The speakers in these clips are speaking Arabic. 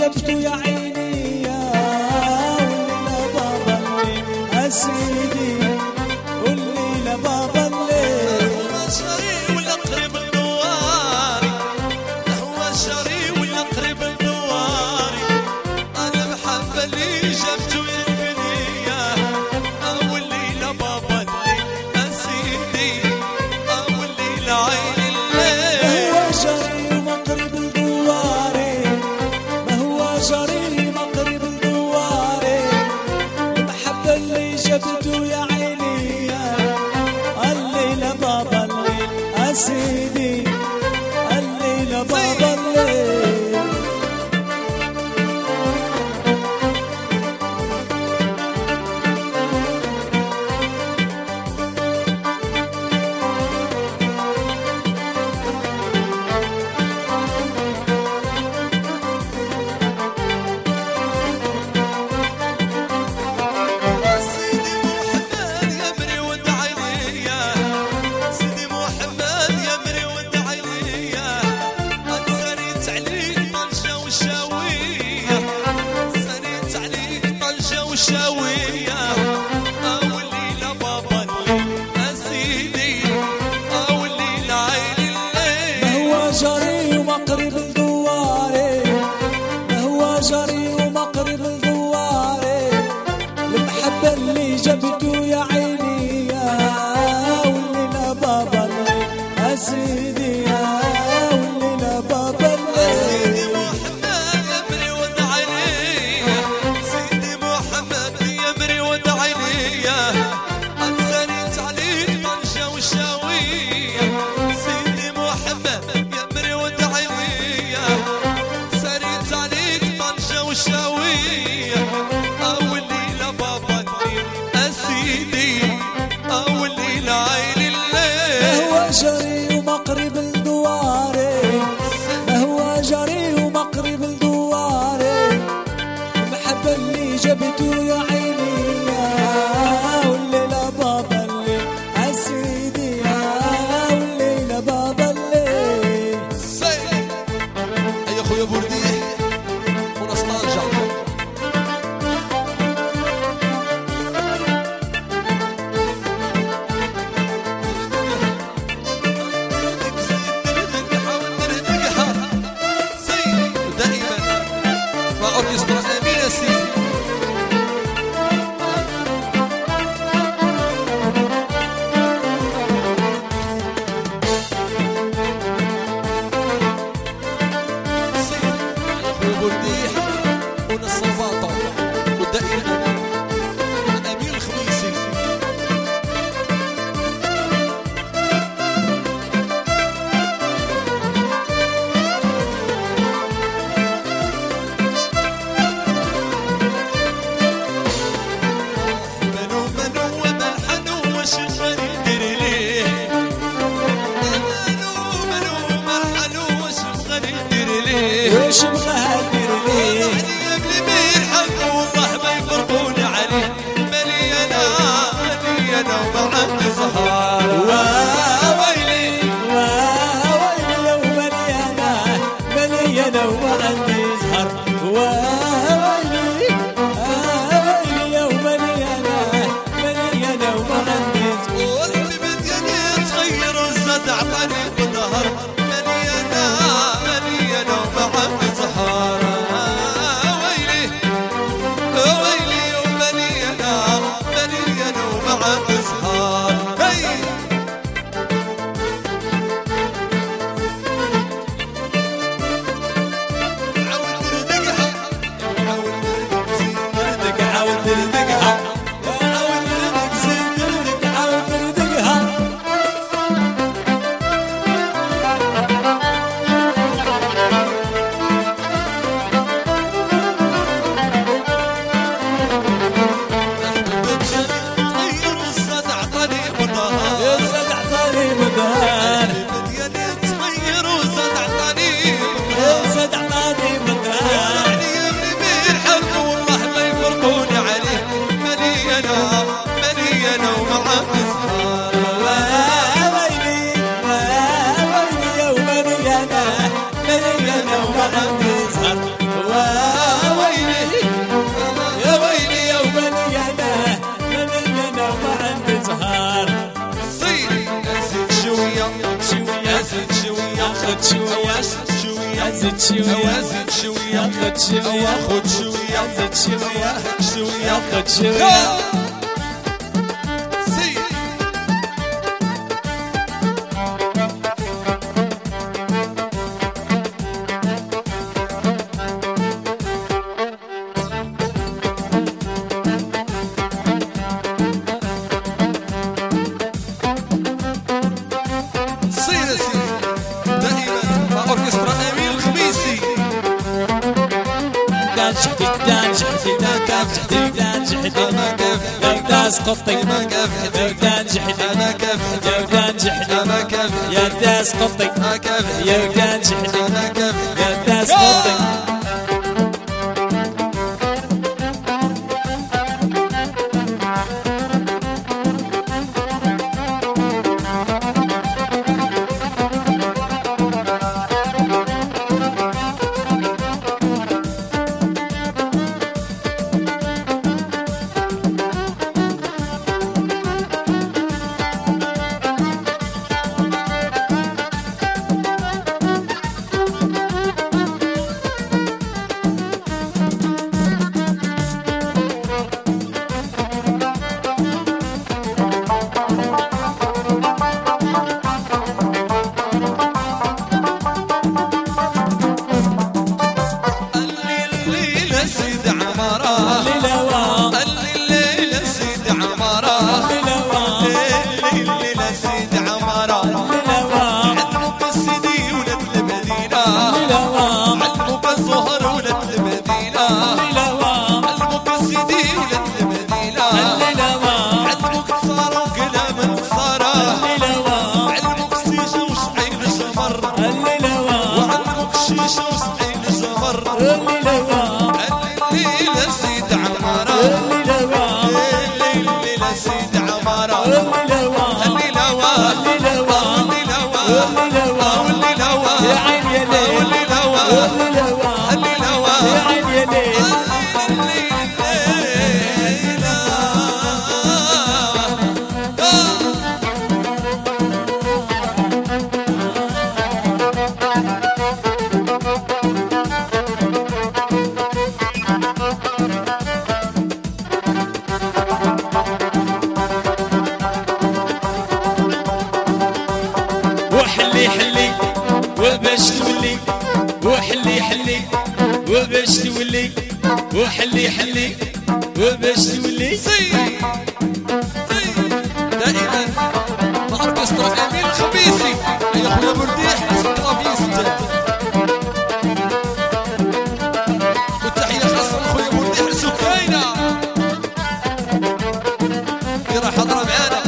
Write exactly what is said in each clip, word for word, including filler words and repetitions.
جبته يا عيني يا واللي لبابا الليل أسيدي واللي لبابا الليل هو شري ولا قريب النواري هو شري ولا قريب النواري أنا محبة اللي جبته يا الدنيا واللي لبابا الليل أسيدي واللي لعين الليل هو شري ومقرب الدواري ما هو شري مقرب الدواري المحبة اللي جبته يا عيني يا الليلة بابا الليل أسيدي الليلة بابا الليل وشاوية أولي لبابا أسيدي أولي لعين الليل ما هو جري ومقرب الدواري ما هو جري ومقرب الدواري المحبة اللي جبته يا عيني يا واللي لبابا الليل أسيدي يا واللي لبابا الليل جري ومقرب الدواري ما هو جري ومقرب الدواري المحبة اللي جبته يا عيني يا واللي لبابا الليل أسيدي يا واللي لبابا الليل سيد يا خويا بورديح ونصطالجا أوركسترا أمينة سيدي سيدي أخوي بورديح ونص الباطة والدائرة أمين الخميسي وش مغادر ليه علي قبل ما يلحق والله ما يفرقون عليه مليانة مليانة ومعك زهار ويلي ويلي يا مليانة مليانة وعندي زهر ويلي ويلي يا مليانة مليانة وعندي زهر واللي بديني تغير وزاد عطاني بظهر مليانة مليانة ومعك زهار ويلي ويلي ومليانة مليانة ومعك زهار هي عود ردقها زد شوية زد شوية خد شوية خد شوية زد شوية شوية خد شوية اسقطي يا جحدي انا كافحتي يا جحدي انا كافحتي يا داس قطي انا كافحتي يا جحدي انا كافحتي يا داس قطي وحلي حلي وباش تولي وحلي حلي وباش تولي وحلي حلي وباش تولي زي زي دائما مع اوركسترا امين الخميسي يا خويا مرديح الكلافيست والتحيه خاصه لخويا مرديح السكاينه اللي راح حضره معانا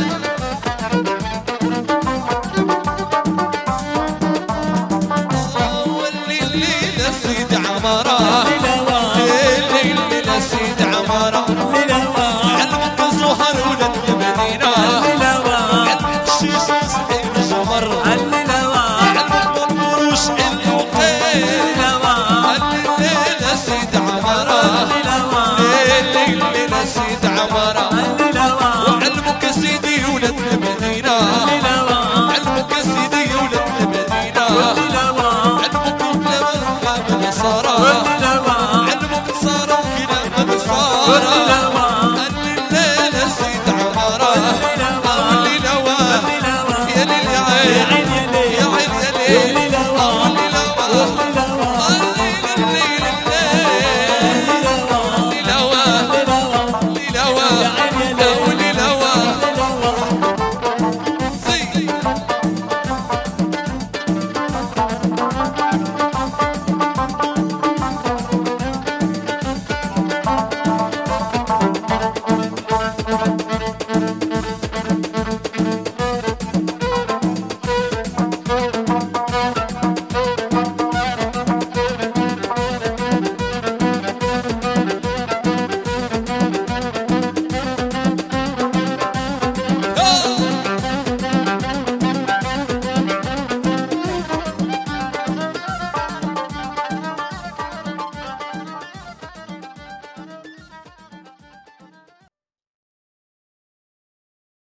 سيد عمران